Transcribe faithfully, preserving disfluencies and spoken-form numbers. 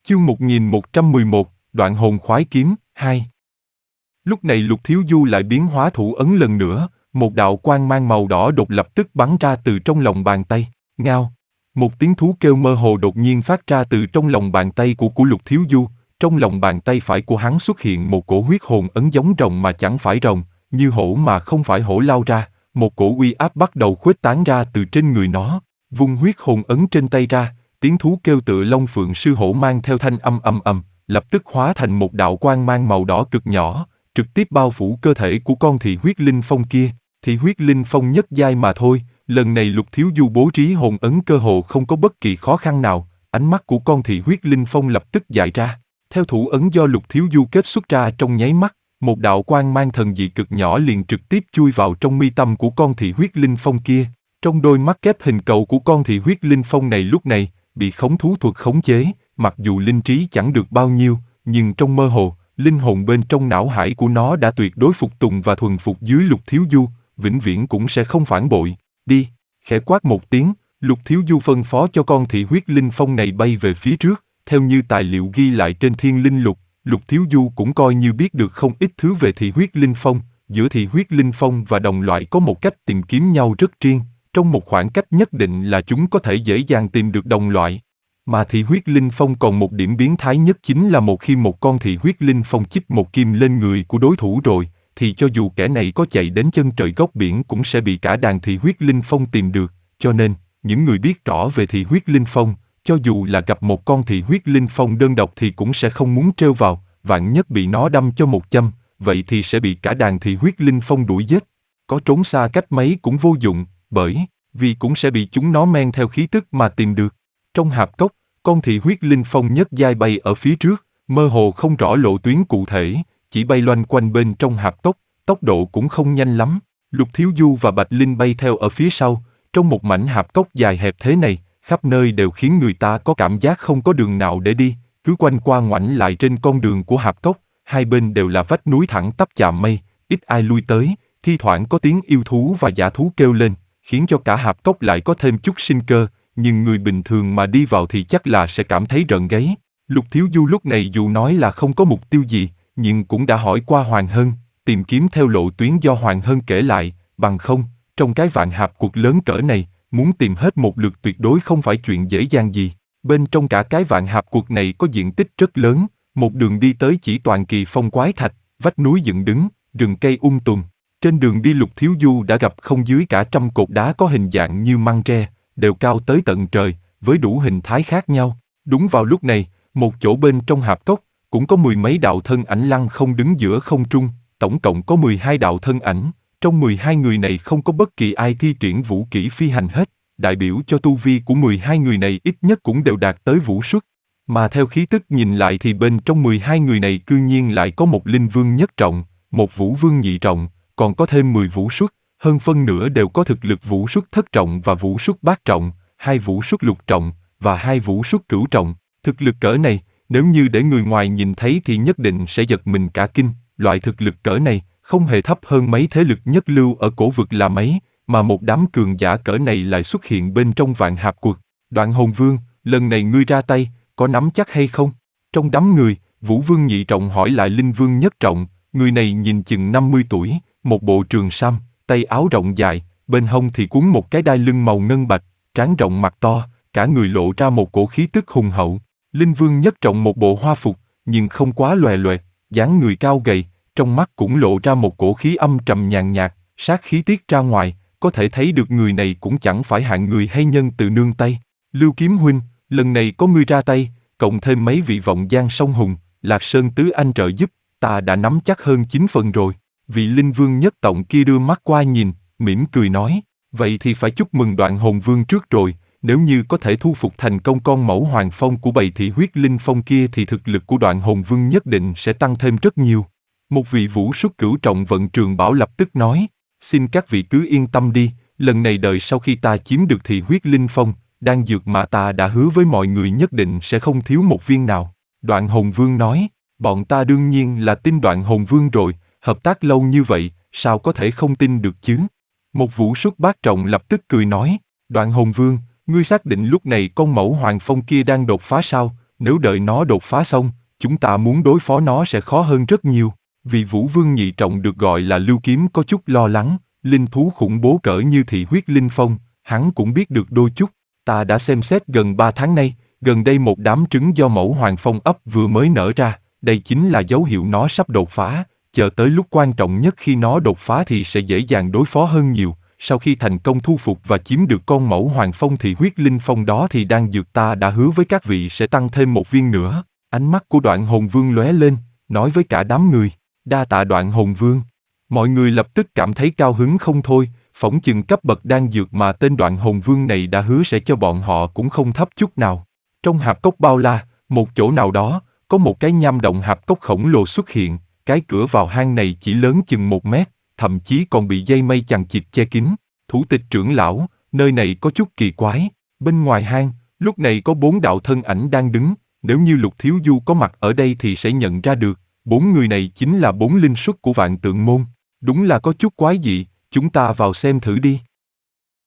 Chương một nghìn một trăm mười một, Đoạn hồn khoái kiếm, hai. Lúc này Lục Thiếu Du lại biến hóa thủ ấn lần nữa, một đạo quang mang màu đỏ đột lập tức bắn ra từ trong lòng bàn tay, ngao. Một tiếng thú kêu mơ hồ đột nhiên phát ra từ trong lòng bàn tay của của Lục Thiếu Du, trong lòng bàn tay phải của hắn xuất hiện một cổ huyết hồn ấn giống rồng mà chẳng phải rồng, như hổ mà không phải hổ lao ra, một cổ uy áp bắt đầu khuếch tán ra từ trên người nó, vung huyết hồn ấn trên tay ra. Tiếng thú kêu tựa long phượng sư hổ mang theo thanh âm ầm ầm, lập tức hóa thành một đạo quang mang màu đỏ cực nhỏ, trực tiếp bao phủ cơ thể của con thị huyết linh phong kia. Thị huyết linh phong nhất giai mà thôi, lần này Lục Thiếu Du bố trí hồn ấn cơ hồ không có bất kỳ khó khăn nào, ánh mắt của con thị huyết linh phong lập tức dại ra. Theo thủ ấn do Lục Thiếu Du kết xuất ra trong nháy mắt, một đạo quang mang thần dị cực nhỏ liền trực tiếp chui vào trong mi tâm của con thị huyết linh phong kia. Trong đôi mắt kép hình cầu của con thị huyết linh phong này lúc này bị khống thú thuật khống chế, mặc dù linh trí chẳng được bao nhiêu, nhưng trong mơ hồ, linh hồn bên trong não hải của nó đã tuyệt đối phục tùng và thuần phục dưới Lục Thiếu Du, vĩnh viễn cũng sẽ không phản bội. Đi, khẽ quát một tiếng, Lục Thiếu Du phân phó cho con thị huyết linh phong này bay về phía trước, theo như tài liệu ghi lại trên Thiên Linh Lục, Lục Thiếu Du cũng coi như biết được không ít thứ về thị huyết linh phong, giữa thị huyết linh phong và đồng loại có một cách tìm kiếm nhau rất riêng. Trong một khoảng cách nhất định là chúng có thể dễ dàng tìm được đồng loại. Mà thị huyết linh phong còn một điểm biến thái nhất chính là một khi một con thị huyết linh phong chích một kim lên người của đối thủ rồi, thì cho dù kẻ này có chạy đến chân trời góc biển cũng sẽ bị cả đàn thị huyết linh phong tìm được. Cho nên, những người biết rõ về thị huyết linh phong, cho dù là gặp một con thị huyết linh phong đơn độc thì cũng sẽ không muốn trêu vào, vạn nhất bị nó đâm cho một châm, vậy thì sẽ bị cả đàn thị huyết linh phong đuổi giết. Có trốn xa cách mấy cũng vô dụng, bởi vì cũng sẽ bị chúng nó men theo khí tức mà tìm được. Trong hạp cốc, con thị huyết linh phong nhất giai bay ở phía trước, mơ hồ không rõ lộ tuyến cụ thể, chỉ bay loanh quanh bên trong hạp cốc, tốc độ cũng không nhanh lắm. Lục Thiếu Du và Bạch Linh bay theo ở phía sau, trong một mảnh hạp cốc dài hẹp thế này, khắp nơi đều khiến người ta có cảm giác không có đường nào để đi, cứ quanh qua ngoảnh lại trên con đường của hạp cốc, hai bên đều là vách núi thẳng tắp chạm mây, ít ai lui tới, thi thoảng có tiếng yêu thú và dã thú kêu lên, khiến cho cả hạp cốc lại có thêm chút sinh cơ, nhưng người bình thường mà đi vào thì chắc là sẽ cảm thấy rợn gáy. Lục Thiếu Du lúc này dù nói là không có mục tiêu gì, nhưng cũng đã hỏi qua Hoàng Hân, tìm kiếm theo lộ tuyến do Hoàng Hân kể lại, bằng không, trong cái vạn hạp cuộc lớn cỡ này, muốn tìm hết một lượt tuyệt đối không phải chuyện dễ dàng gì. Bên trong cả cái vạn hạp cuộc này có diện tích rất lớn, một đường đi tới chỉ toàn kỳ phong quái thạch, vách núi dựng đứng, rừng cây um tùm. Trên đường đi Lục Thiếu Du đã gặp không dưới cả trăm cột đá có hình dạng như măng tre, đều cao tới tận trời, với đủ hình thái khác nhau. Đúng vào lúc này, một chỗ bên trong hạp cốc, cũng có mười mấy đạo thân ảnh lăng không đứng giữa không trung, tổng cộng có mười hai đạo thân ảnh. Trong mười hai người này không có bất kỳ ai thi triển vũ kỹ phi hành hết, đại biểu cho tu vi của mười hai người này ít nhất cũng đều đạt tới vũ xuất. Mà theo khí tức nhìn lại thì bên trong mười hai người này cư nhiên lại có một linh vương nhất trọng, một vũ vương nhị trọng, còn có thêm mười vũ xuất, hơn phân nửa đều có thực lực vũ xuất thất trọng và vũ xuất bát trọng, hai vũ xuất lục trọng và hai vũ xuất cửu trọng. Thực lực cỡ này, nếu như để người ngoài nhìn thấy thì nhất định sẽ giật mình cả kinh. Loại thực lực cỡ này không hề thấp hơn mấy thế lực nhất lưu ở cổ vực là mấy, mà một đám cường giả cỡ này lại xuất hiện bên trong vạn hạp cuộc. Đoạn Hồn Vương, lần này ngươi ra tay, có nắm chắc hay không? Trong đám người, Vũ Vương nhị trọng hỏi lại Linh Vương nhất trọng, người này nhìn chừng năm mươi tuổi, một bộ trường sam, tay áo rộng dài, bên hông thì cuốn một cái đai lưng màu ngân bạch, trán rộng mặt to, cả người lộ ra một cổ khí tức hùng hậu. Linh Vương nhất trọng một bộ hoa phục, nhưng không quá lòe loẹt, dáng người cao gầy, trong mắt cũng lộ ra một cổ khí âm trầm nhàn nhạt, sát khí tiết ra ngoài, có thể thấy được người này cũng chẳng phải hạng người hay nhân từ nương tay. Lưu Kiếm huynh, lần này có ngươi ra tay, cộng thêm mấy vị vọng giang song hùng, Lạc Sơn tứ anh trợ giúp, ta đã nắm chắc hơn chín phần rồi. Vị Linh Vương nhất tổng kia đưa mắt qua nhìn, mỉm cười nói, vậy thì phải chúc mừng Đoạn Hồn Vương trước rồi, nếu như có thể thu phục thành công con mẫu hoàng phong của bầy thị huyết linh phong kia thì thực lực của Đoạn Hồn Vương nhất định sẽ tăng thêm rất nhiều. Một vị vũ xuất cửu trọng vận trường bảo lập tức nói, xin các vị cứ yên tâm đi, lần này đợi sau khi ta chiếm được thị huyết linh phong, đan dược mà ta đã hứa với mọi người nhất định sẽ không thiếu một viên nào. Đoạn Hồn Vương nói, bọn ta đương nhiên là tin Đoạn Hồn Vương rồi, hợp tác lâu như vậy, sao có thể không tin được chứ? Một vũ xuất bát trọng lập tức cười nói, Đoạn Hồn Vương, ngươi xác định lúc này con mẫu hoàng phong kia đang đột phá sao? nếu đợi nó đột phá xong, chúng ta muốn đối phó nó sẽ khó hơn rất nhiều. Vì Vũ Vương nhị trọng được gọi là Lưu Kiếm có chút lo lắng, linh thú khủng bố cỡ như thị huyết linh phong, hắn cũng biết được đôi chút. Ta đã xem xét gần ba tháng nay, gần đây một đám trứng do mẫu hoàng phong ấp vừa mới nở ra, đây chính là dấu hiệu nó sắp đột phá, chờ tới lúc quan trọng nhất khi nó đột phá thì sẽ dễ dàng đối phó hơn nhiều. Sau khi thành công thu phục và chiếm được con mẫu hoàng phong thì huyết linh phong đó thì đan dược ta đã hứa với các vị sẽ tăng thêm một viên nữa. Ánh mắt của Đoạn Hồn Vương lóe lên, nói với cả đám người, đa tạ Đoạn Hồn Vương. Mọi người lập tức cảm thấy cao hứng không thôi, phỏng chừng cấp bậc đan dược mà tên Đoạn Hồn Vương này đã hứa sẽ cho bọn họ cũng không thấp chút nào. Trong hạp cốc bao la, một chỗ nào đó, có một cái nham động hạp cốc khổng lồ xuất hiện, cái cửa vào hang này chỉ lớn chừng một mét, thậm chí còn bị dây mây chằng chịt che kín. Thủ tịch trưởng lão, nơi này có chút kỳ quái. Bên ngoài hang, lúc này có bốn đạo thân ảnh đang đứng, nếu như Lục Thiếu Du có mặt ở đây thì sẽ nhận ra được, bốn người này chính là bốn linh xuất của Vạn Tượng Môn. Đúng là có chút quái dị, chúng ta vào xem thử đi.